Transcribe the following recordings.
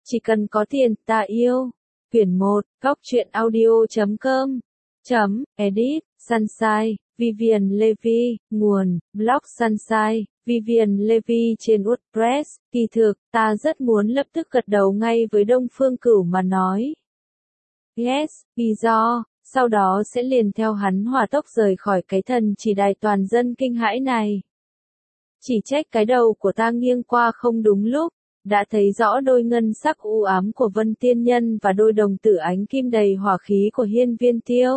Chỉ cần có tiền, ta yêu. Quyển 1, Góc truyện audio.com. Edit, Sunshine, Vivian Levi, nguồn, blog Sunshine, Vivian Levi trên WordPress. Kỳ thực, ta rất muốn lập tức gật đầu ngay với Đông Phương Cửu mà nói. Yes, vì do, sau đó sẽ liền theo hắn hỏa tốc rời khỏi cái thần chỉ đài toàn dân kinh hãi này. Chỉ trách cái đầu của ta nghiêng qua không đúng lúc, đã thấy rõ đôi ngân sắc u ám của Vân Tiên Nhân và đôi đồng tử ánh kim đầy hỏa khí của Hiên Viên Tiêu.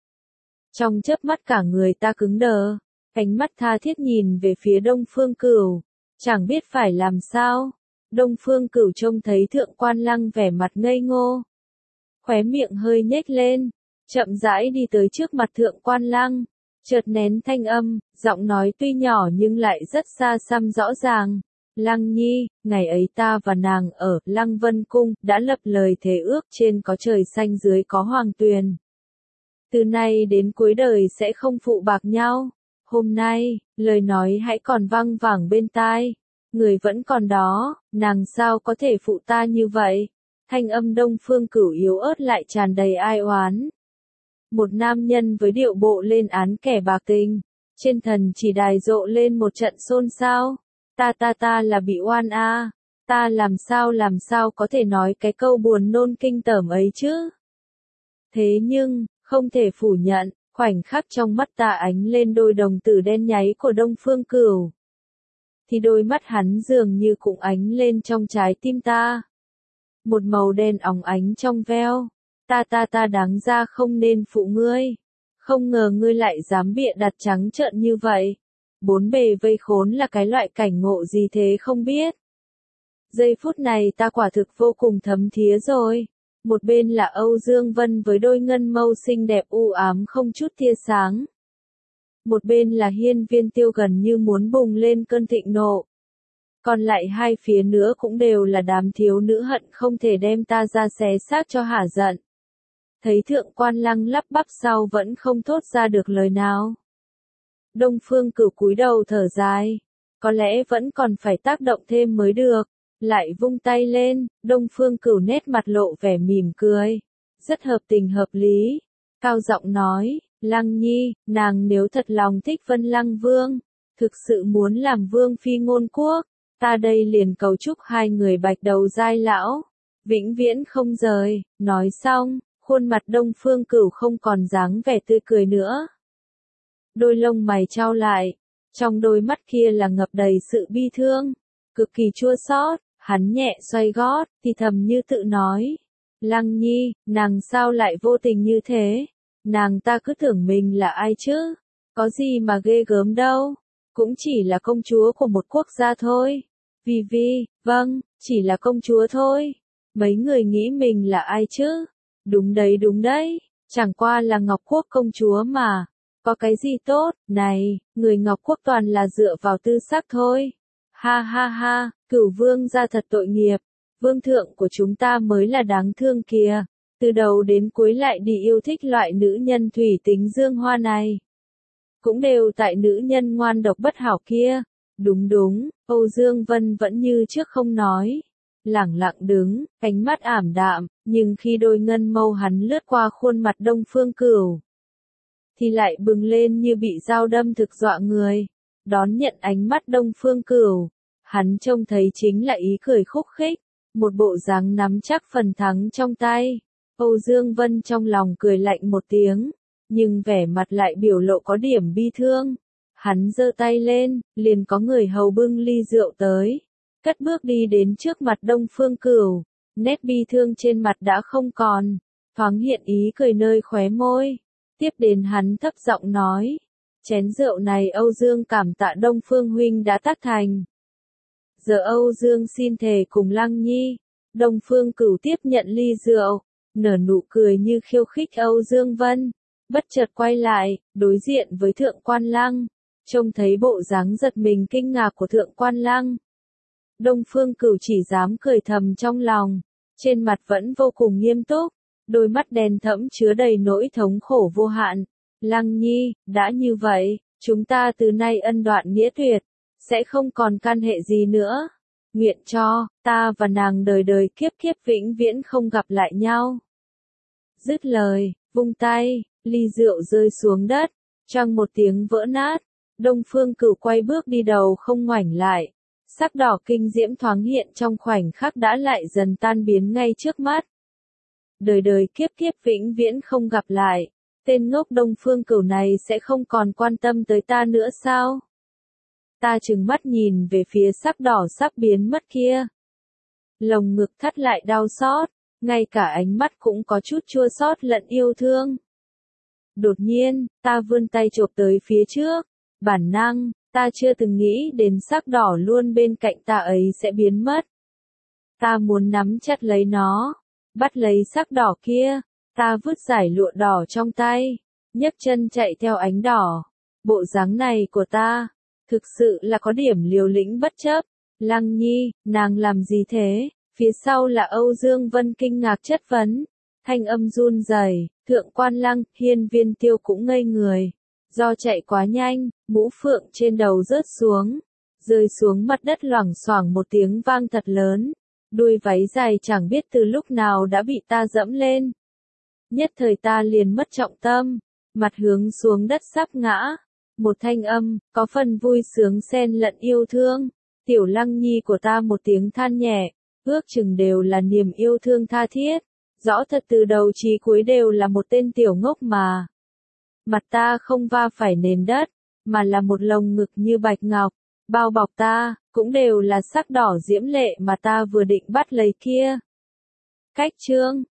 Trong chớp mắt cả người ta cứng đờ, ánh mắt tha thiết nhìn về phía Đông Phương Cửu, chẳng biết phải làm sao. Đông Phương Cửu trông thấy Thượng Quan Lăng vẻ mặt ngây ngô, khóe miệng hơi nhếch lên, chậm rãi đi tới trước mặt Thượng Quan Lăng, chợt nén thanh âm, giọng nói tuy nhỏ nhưng lại rất xa xăm rõ ràng. Lăng Nhi, ngày ấy ta và nàng ở Lăng Vân Cung đã lập lời thề ước trên có trời xanh dưới có hoàng tuyền. Từ nay đến cuối đời sẽ không phụ bạc nhau. Hôm nay, lời nói hãy còn vang vẳng bên tai. Người vẫn còn đó, nàng sao có thể phụ ta như vậy? Thanh âm Đông Phương Cửu yếu ớt lại tràn đầy ai oán. Một nam nhân với điệu bộ lên án kẻ bạc tình. Trên thần chỉ đài rộ lên một trận xôn xao. Ta là bị oan a, ta làm sao có thể nói cái câu buồn nôn kinh tởm ấy chứ? Thế nhưng, không thể phủ nhận, khoảnh khắc trong mắt ta ánh lên đôi đồng tử đen nháy của Đông Phương Cửu. Thì đôi mắt hắn dường như cũng ánh lên trong trái tim ta. Một màu đen óng ánh trong veo. Ta đáng ra không nên phụ ngươi. Không ngờ ngươi lại dám bịa đặt trắng trợn như vậy. Bốn bề vây khốn là cái loại cảnh ngộ gì thế không biết. Giây phút này ta quả thực vô cùng thấm thía rồi. Một bên là Âu Dương Vân với đôi ngân mâu xinh đẹp u ám không chút tia sáng. Một bên là Hiên Viên Tiêu gần như muốn bùng lên cơn thịnh nộ. Còn lại hai phía nữa cũng đều là đám thiếu nữ hận không thể đem ta ra xé xác cho hả giận. Thấy Thượng Quan Lăng lắp bắp sau vẫn không thốt ra được lời nào. Đông Phương Cửu cúi đầu thở dài, có lẽ vẫn còn phải tác động thêm mới được, lại vung tay lên, Đông Phương Cửu nét mặt lộ vẻ mỉm cười, rất hợp tình hợp lý, cao giọng nói, Lăng Nhi, nàng nếu thật lòng thích Vân Lăng Vương, thực sự muốn làm vương phi ngôn quốc, ta đây liền cầu chúc hai người bạch đầu giai lão, vĩnh viễn không rời. Nói xong, khuôn mặt Đông Phương Cửu không còn dáng vẻ tươi cười nữa. Đôi lông mày chau lại, trong đôi mắt kia là ngập đầy sự bi thương, cực kỳ chua xót, hắn nhẹ xoay gót, thì thầm như tự nói. Lăng Nhi, nàng sao lại vô tình như thế? Nàng ta cứ tưởng mình là ai chứ? Có gì mà ghê gớm đâu, cũng chỉ là công chúa của một quốc gia thôi. Vâng, chỉ là công chúa thôi. Mấy người nghĩ mình là ai chứ? Đúng đấy, chẳng qua là Ngọc Quốc công chúa mà. Có cái gì tốt, này, người Ngọc Quốc toàn là dựa vào tư sắc thôi. Ha, Cửu vương gia thật tội nghiệp, vương thượng của chúng ta mới là đáng thương kìa, từ đầu đến cuối lại đi yêu thích loại nữ nhân thủy tính dương hoa này. Cũng đều tại nữ nhân ngoan độc bất hảo kia. Đúng, Âu Dương Vân vẫn như trước không nói. Lẳng lặng đứng, ánh mắt ảm đạm, nhưng khi đôi ngân mâu hắn lướt qua khuôn mặt Đông Phương Cửu, thì lại bừng lên như bị dao đâm thực dọa người. Đón nhận ánh mắt Đông Phương Cửu, hắn trông thấy chính là ý cười khúc khích, một bộ dáng nắm chắc phần thắng trong tay. Âu Dương Vân trong lòng cười lạnh một tiếng, nhưng vẻ mặt lại biểu lộ có điểm bi thương. Hắn giơ tay lên, liền có người hầu bưng ly rượu tới, cất bước đi đến trước mặt Đông Phương Cửu, nét bi thương trên mặt đã không còn, thoáng hiện ý cười nơi khóe môi. Tiếp đến hắn thấp giọng nói, chén rượu này Âu Dương cảm tạ Đông Phương huynh đã tác thành. Giờ Âu Dương xin thề cùng Lăng Nhi. Đông Phương Cửu tiếp nhận ly rượu, nở nụ cười như khiêu khích Âu Dương Vân, bất chợt quay lại, đối diện với Thượng Quan Lăng, trông thấy bộ dáng giật mình kinh ngạc của Thượng Quan Lăng. Đông Phương Cửu chỉ dám cười thầm trong lòng, trên mặt vẫn vô cùng nghiêm túc. Đôi mắt đen thẫm chứa đầy nỗi thống khổ vô hạn. Lăng Nhi, đã như vậy, chúng ta từ nay ân đoạn nghĩa tuyệt, sẽ không còn can hệ gì nữa. nguyện cho ta và nàng đời đời kiếp kiếp vĩnh viễn không gặp lại nhau. Dứt lời, vung tay, ly rượu rơi xuống đất, choang một tiếng vỡ nát. Đông Phương Cửu quay bước đi đầu không ngoảnh lại, sắc đỏ kinh diễm thoáng hiện trong khoảnh khắc đã lại dần tan biến ngay trước mắt. Đời đời kiếp kiếp vĩnh viễn không gặp lại, tên ngốc Đông Phương Cửu này sẽ không còn quan tâm tới ta nữa sao? Ta trừng mắt nhìn về phía sắc đỏ sắp biến mất kia. Lồng ngực thắt lại đau xót, ngay cả ánh mắt cũng có chút chua xót lẫn yêu thương. Đột nhiên, ta vươn tay chộp tới phía trước, bản năng, ta chưa từng nghĩ đến sắc đỏ luôn bên cạnh ta ấy sẽ biến mất. Ta muốn nắm chặt lấy nó, bắt lấy sắc đỏ kia, ta vứt dải lụa đỏ trong tay, nhấc chân chạy theo ánh đỏ. Bộ dáng này của ta, thực sự là có điểm liều lĩnh bất chấp. Lăng Nhi, nàng làm gì thế? Phía sau là Âu Dương Vân kinh ngạc chất vấn. Thanh âm run rẩy, Thượng Quan Lăng, Hiên Viên Tiêu cũng ngây người. Do chạy quá nhanh, mũ phượng trên đầu rớt xuống, rơi xuống mặt đất loảng xoảng một tiếng vang thật lớn. Đuôi váy dài chẳng biết từ lúc nào đã bị ta dẫm lên. Nhất thời ta liền mất trọng tâm, mặt hướng xuống đất sắp ngã. Một thanh âm, có phần vui sướng xen lẫn yêu thương. Tiểu Lăng Nhi của ta một tiếng than nhẹ, ước chừng đều là niềm yêu thương tha thiết. Rõ thật từ đầu chí cuối đều là một tên tiểu ngốc mà. Mặt ta không va phải nền đất, mà là một lồng ngực như bạch ngọc. Bao bọc ta, cũng đều là sắc đỏ diễm lệ mà ta vừa định bắt lấy kia. Cách chương